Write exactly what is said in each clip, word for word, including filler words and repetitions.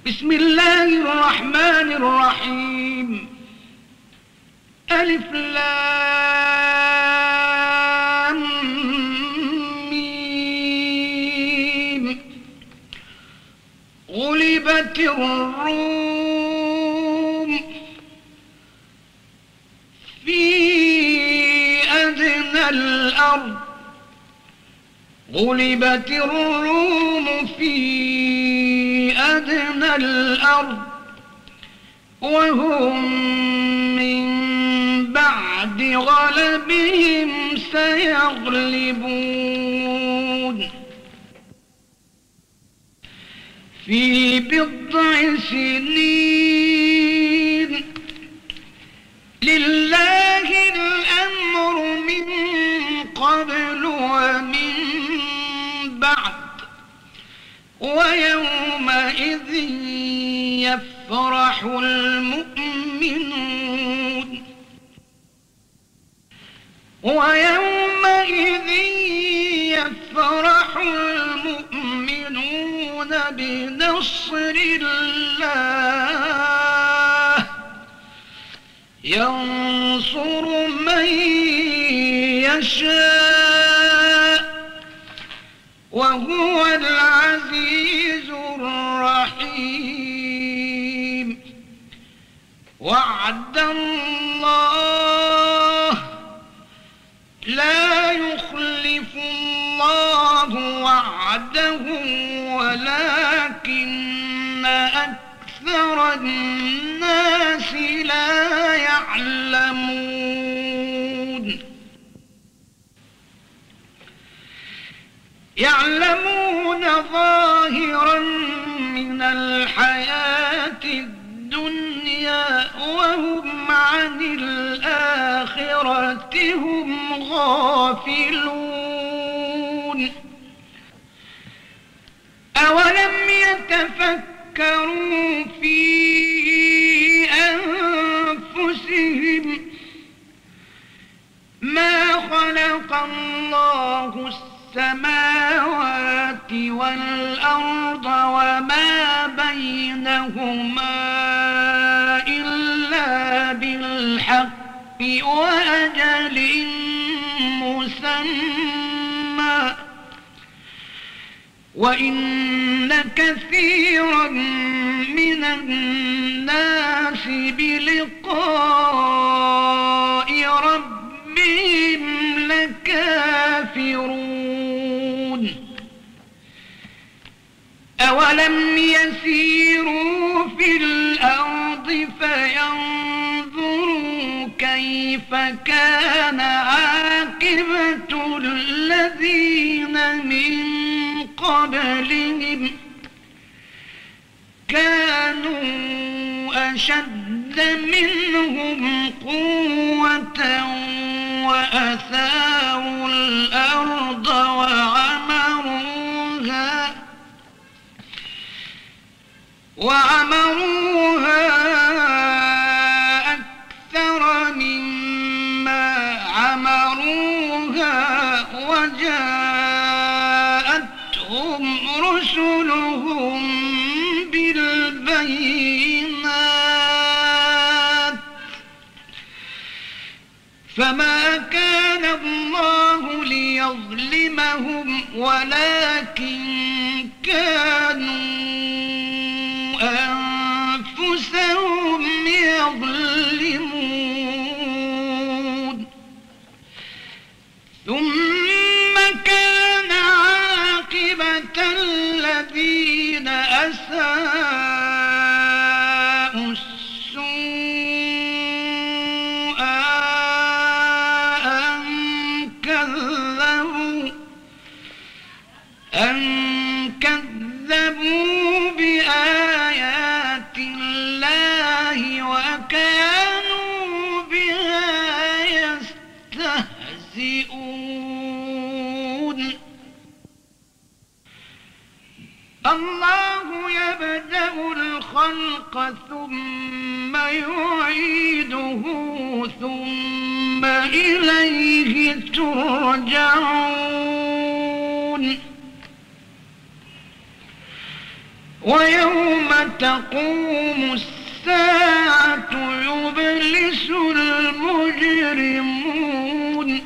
بسم الله الرحمن الرحيم. ألف لام ميم. غلبت الروم في أدنى الأرض غلبت الروم في أدنى الأرض وهم من بعد غلبهم سيغلبون في بضع سنين. لله الأمر من قبل ومن بعد ويومئذ يفرح المؤمنون ويومئذ يفرح المؤمنون بنصر الله ينصر من يشاء وهو العزيز الرحيم. وعد الله لا يخلف الله وعده ولكن أكثر الناس لا يعلمون. يعلمون ظاهرا من الحياة الدنيا وهم عن الآخرة هم غافلون. أولم يتفكروا في أنفسهم ما خلق الله السماوات والأرض وما بينهما إلا بالحق وأجل مسمى وإن كثيرا من الناس بلقاء ربهم لكافرون. أولم يسيروا في الأرض فينظروا كيف كان عاقبة الذين من قبلهم كانوا أشد منهم قوة وأثاروا الأرض وعمروها وعمروها أكثر مما عمروها وجاءتهم رسلهم بالبينات فما كان الله ليظلمهم ولكن كانوا أنفسهم يظلمون. ثم كان عاقبة الذين أساءوا السوء أن كذبوا أن كذبوا بآيات الله وكانوا بها يستهزئون. الله يبدأ الخلق ثم يعيده ثم إليه ترجعون. ويوم تقوم الساعة يبلس المجرمون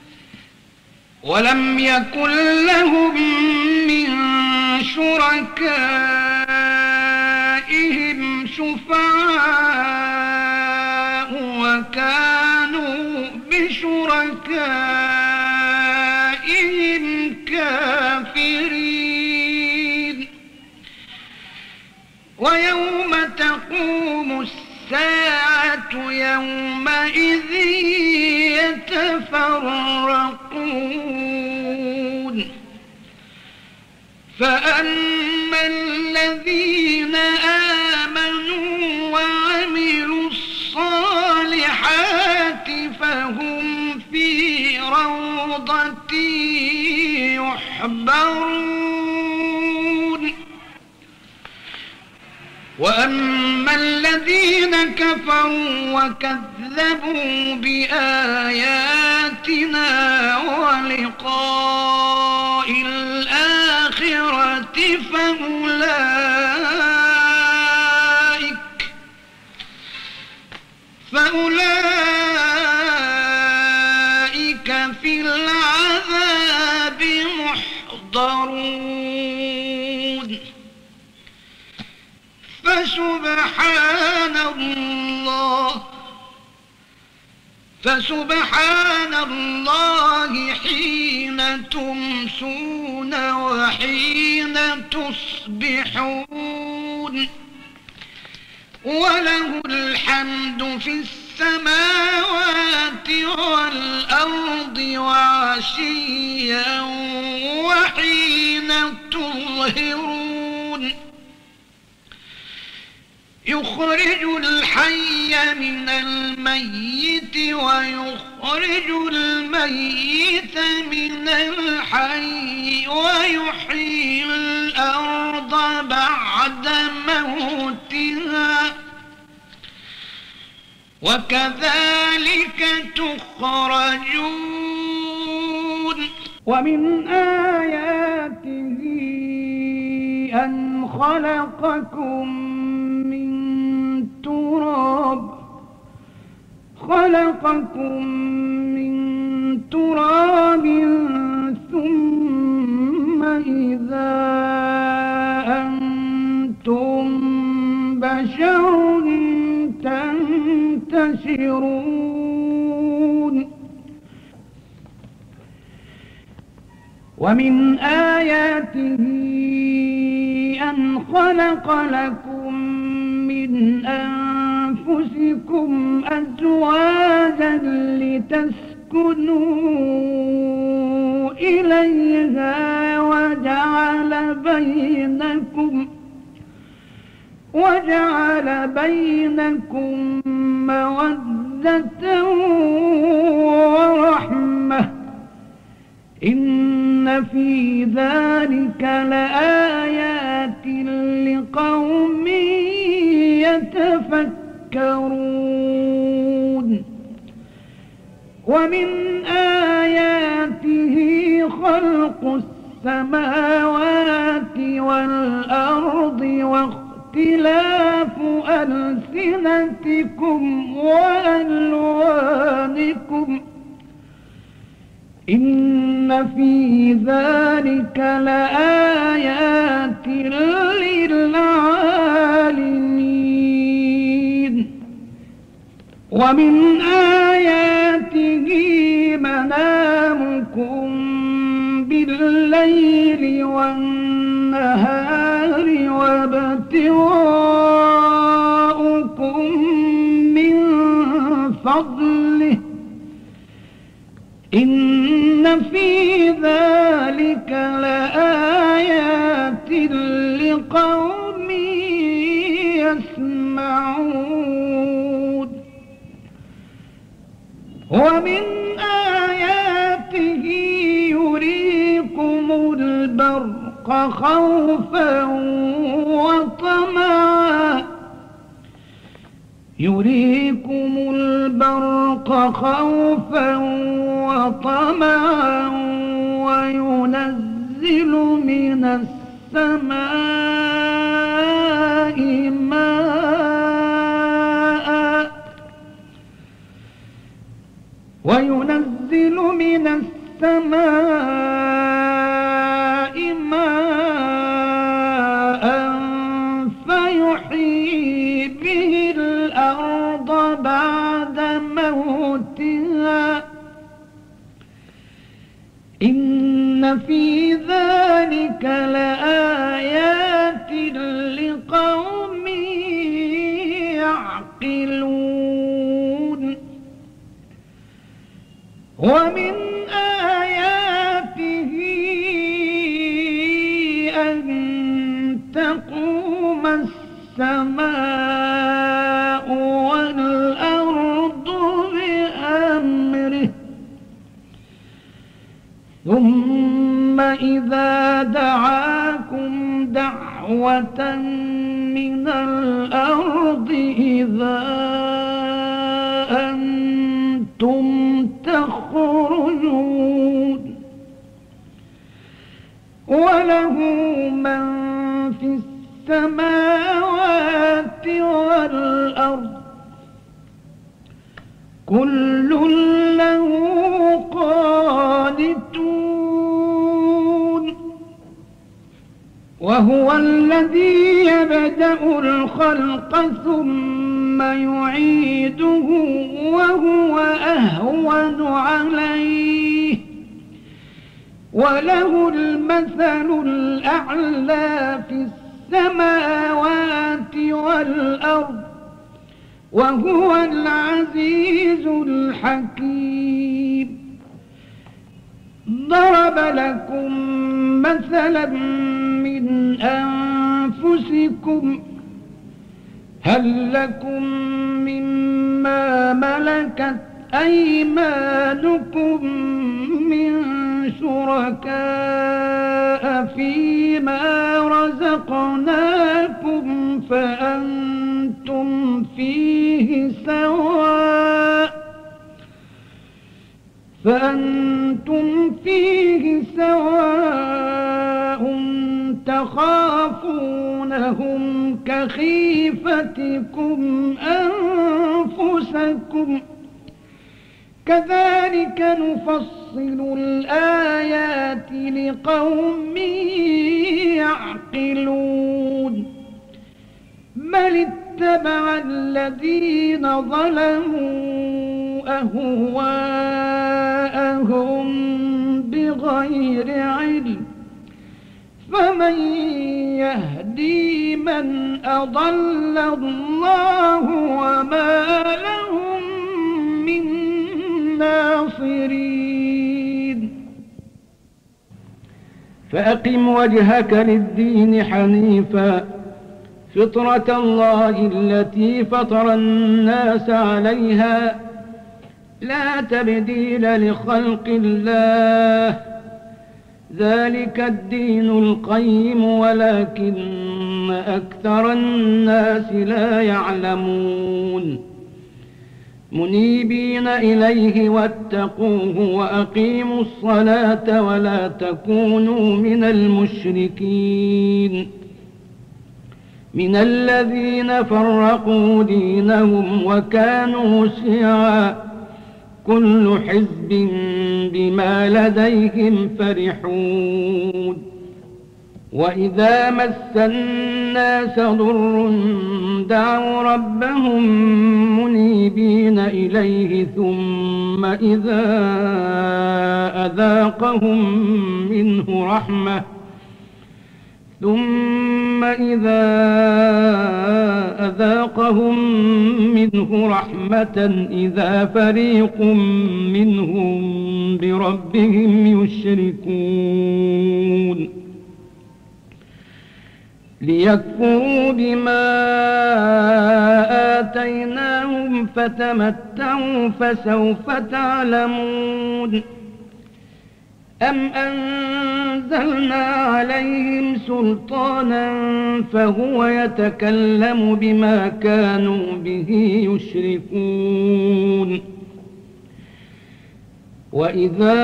ولم يكن لهم من شركائهم شفعاء وكانوا بشركائهم كافرين ويوم تقوم الساعة يومئذ يتفرقون فأما الذين آمنوا وعملوا الصالحات فهم في روضة يحبرون وأما الذين كفروا وكذبوا بآياتنا ولقاء الآخرة فأولئك فأولئك في العذاب محضرون فسبحان الله فسبحان الله حين تمسون وحين تصبحون وله الحمد في السماوات والأرض وعشيا وحين تظهرون يخرج الحي من الميت ويخرج الميت من الحي ويحيي الأرض بعد موتها وكذلك تخرجون ومن آياته أن خلقكم من تراب خلقكم من تراب ثم إذا أنتم بشر تنتشرون ومن آياته أن خلق لكم من أنفسكم أزواجا لتسكنوا إليها وجعل بينكم وجعل بينكم مودة ورحمة إن في ذلك لآيات لقوم يتفكرون ومن آياته خلق السماوات والأرض واختلاف ألسنتكم وألوانكم إن في ذلك لآيات للعالمين ومن آياته منامكم بالليل والنهار وابتغاؤكم من فضله إن في ذلك لآيات لقوم يسمعون ومن آياته يريكم البرق خوفا وطمعا يريكم البرق خوفا وطمعا وينزل من السماء وينزل من السماء ماء فيحيي به الأرض بعد موتها إن في ذلك لآيات لقوم يعقلون ومن آياته أن تقوم السماء والأرض بأمره ثم إذا دعاكم دعوة من الأرض إذا أنتم تخرجون وله من في السماوات والأرض كل له قانتون وهو الذي يبدأ الخلق ثم يعيده وهو أهون عليه وله المثل الأعلى في السماوات والأرض وهو العزيز الحكيم ضرب لكم مثلا من أنفسكم هل لكم مما ملكت أيمانكم من شركاء فيما رزقناكم فأنتم فيه سواء فأنتم فيه سواء تخافونهم كخيفتكم أنفسكم كذلك نفصل الآيات لقوم يعقلون بل اتبع الذين ظلموا أهواءهم بغير علم فمن يهدي من أضل الله وما لهم من ناصرين فأقم وجهك للدين حنيفا فطرة الله التي فطر الناس عليها لا تبديل لخلق الله ذلك الدين القيم ولكن أكثر الناس لا يعلمون منيبين إليه واتقوه وأقيموا الصلاة ولا تكونوا من المشركين من الذين فرقوا دينهم وكانوا شيعا كل حزب بما لديهم فرحون وإذا مس الناس ضر دعوا ربهم منيبين إليه ثم إذا أذاقهم منه رحمة ثم إذا أذاقهم منه رحمة إذا فريق منهم بربهم يشركون ليكفروا بما آتيناهم فتمتعوا فسوف تعلمون أم أنزلنا عليهم سلطانا فهو يتكلم بما كانوا به يشركون وإذا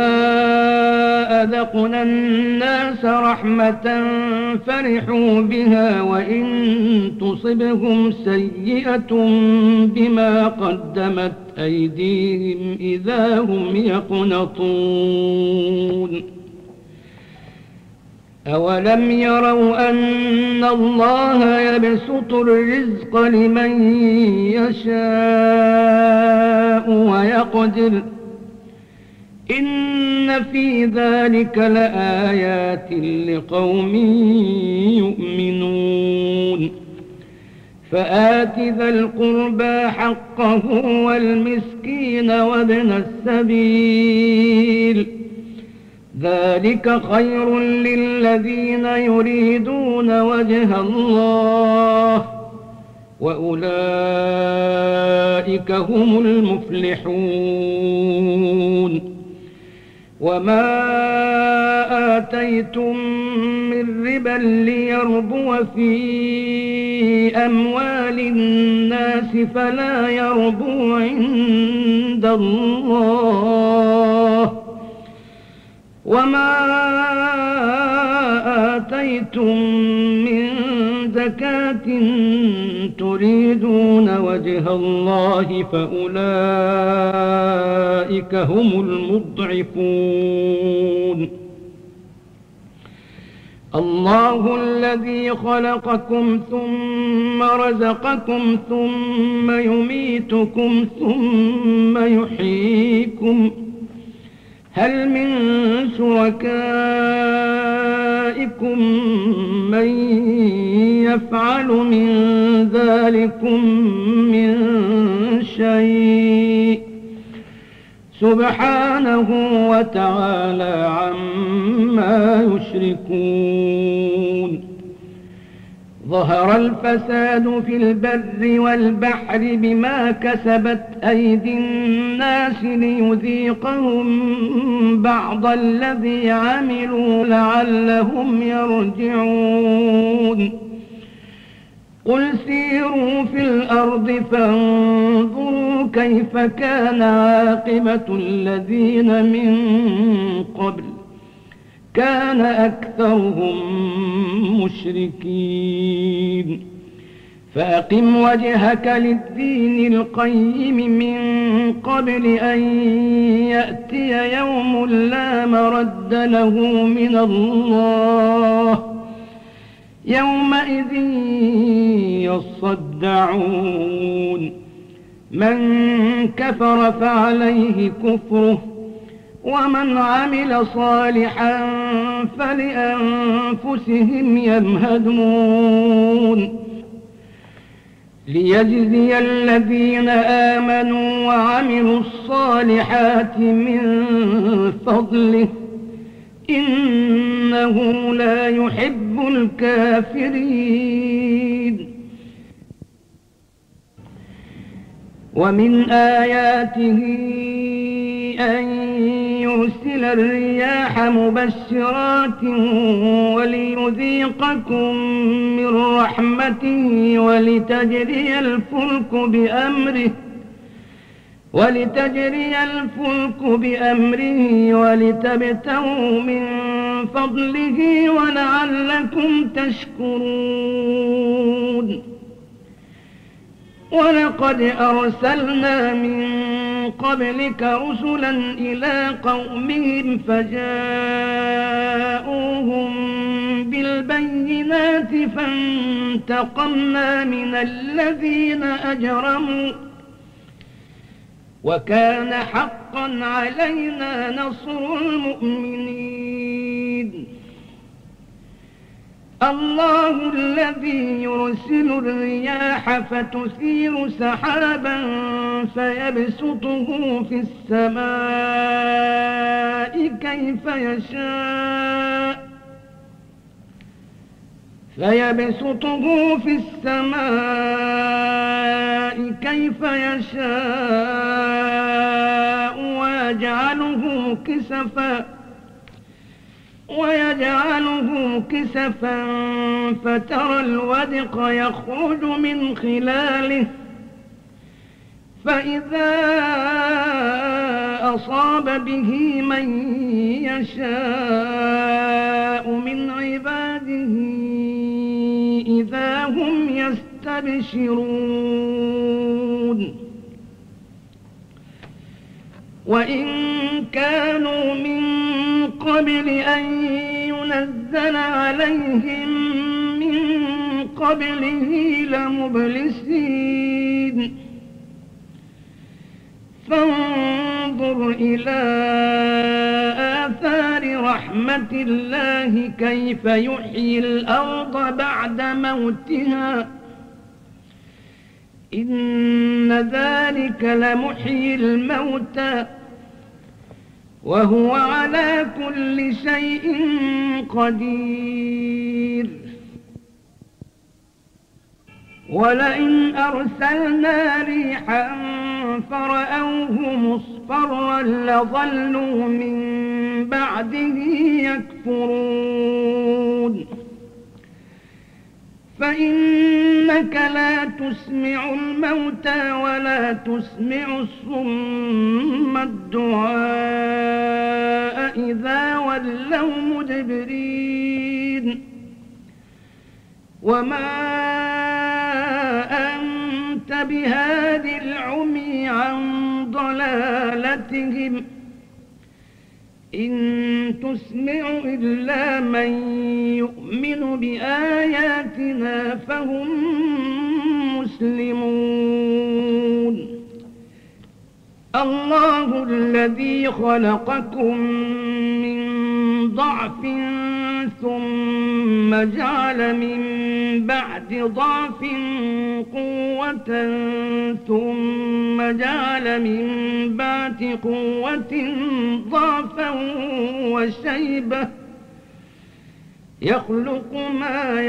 أذقنا الناس رحمة فرحوا بها وإن تصبهم سيئة بما قدمت أيديهم إذا هم يقنطون أولم يروا أن الله يبسط الرزق لمن يشاء ويقدر إن في ذلك لآيات لقوم يؤمنون فآت ذا القربى حقه والمسكين وابن السبيل ذلك خير للذين يريدون وجه الله وأولئك هم المفلحون وما آتيتم من ربا ليربو في أموال الناس فلا يربو عند الله وما آتيتم من زكاة تريدون وجه الله فأولئك هم المضعفون الله الذي خلقكم ثم رزقكم ثم يميتكم ثم يحييكم هل من شركائكم من يفعل من ذلكم من شيء سبحانه وتعالى عما يشركون ظهر الفساد في البر والبحر بما كسبت أيدي الناس ليذيقهم بعض الذي عملوا لعلهم يرجعون قل سيروا في الأرض فانظروا كيف كان عاقبة الذين من قبل كان أكثرهم مشركين فأقم وجهك للدين القيم من قبل أن يأتي يوم لا مرد له من الله يومئذ يصدعون من كفر فعليه كفره ومن عمل صالحا فلأنفسهم يمهدون ليجزي الذين آمنوا وعملوا الصالحات من فضله إنه لا يحب الكافرين ومن آياته أن يرسل الرياح مبشرات وليذيقكم من رحمته ولتجري الفلك بأمره ولتجري الفلك بأمره ولتبتغوا من فضله ولعلكم تشكرون ولقد أرسلنا من قبلك رسلا إلى قومهم فجاءوهم بالبينات فانتقمنا من الذين أجرموا وكان حقا علينا نصر المؤمنين الله الذي يرسل الرياح فتثير سحابا فيبسطه في السماء كيف يشاء فيبسطه في السماء كيف يشاء ويجعله كسفا ويجعله كسفا فترى الودق يخرج من خلاله فإذا أصاب به من يشاء من عباده إذا هم يستبشرون وإن كانوا من قبل أن ينزل عليهم من قبله لمبلسين فانظر إلى آثار رحمة الله كيف يحيي الأرض بعد موتها إن ذلك لمحيي الموتى وهو على كل شيء قدير ولئن أرسلنا ريحا فرأوه مصفرا لظلوا من بعده يكفرون فإنك لا تسمع الموتى ولا تسمع الصم الدعاء إذا ولوا مدبرين وما أنت بهاد العمي عن ضلالتهم إن تسمع إلا من يؤمن بآياتنا فهم مسلمون الله الذي خلقكم من ضعف ثم جعل من بعد ضعف قوة ثم جعل من بعد قوة ضعفا وشيبة يخلق ما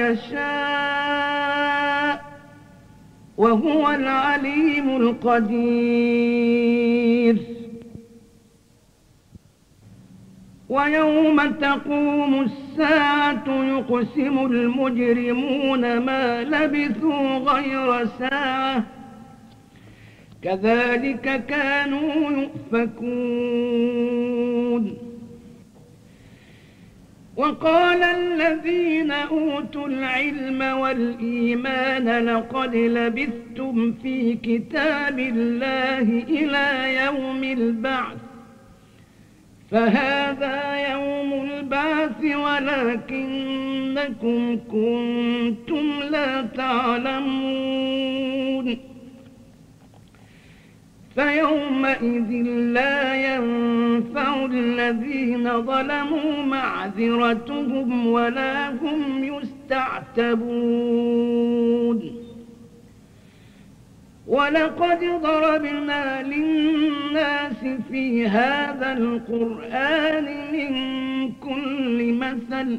يشاء وهو العليم القدير ويوم تقوم الساعة يقسم المجرمون ما لبثوا غير ساعة كذلك كانوا يؤفكون وقال الذين أوتوا العلم والإيمان لقد لبثتم في كتاب الله إلى يوم البعث فهذا يوم البعث ولكنكم كنتم لا تعلمون فيومئذ لا ينفع الذين ظلموا معذرتهم ولا هم يستعتبون ولقد ضربنا للناس في هذا القرآن من كل مثل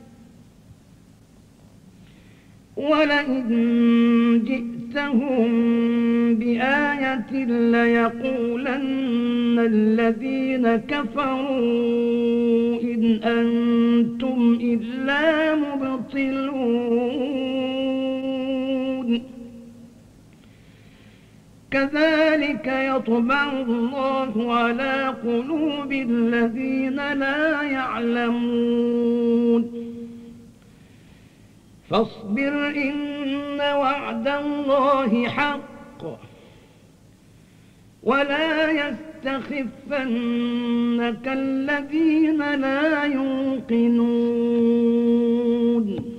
ولئن جئتهم بآية ليقولن الذين كفروا إن أنتم إلا مبطلون كذلك يطبع الله على قلوب الذين لا يعلمون فاصبر إن وعد الله حق ولا يستخفنك الذين لا يوقنون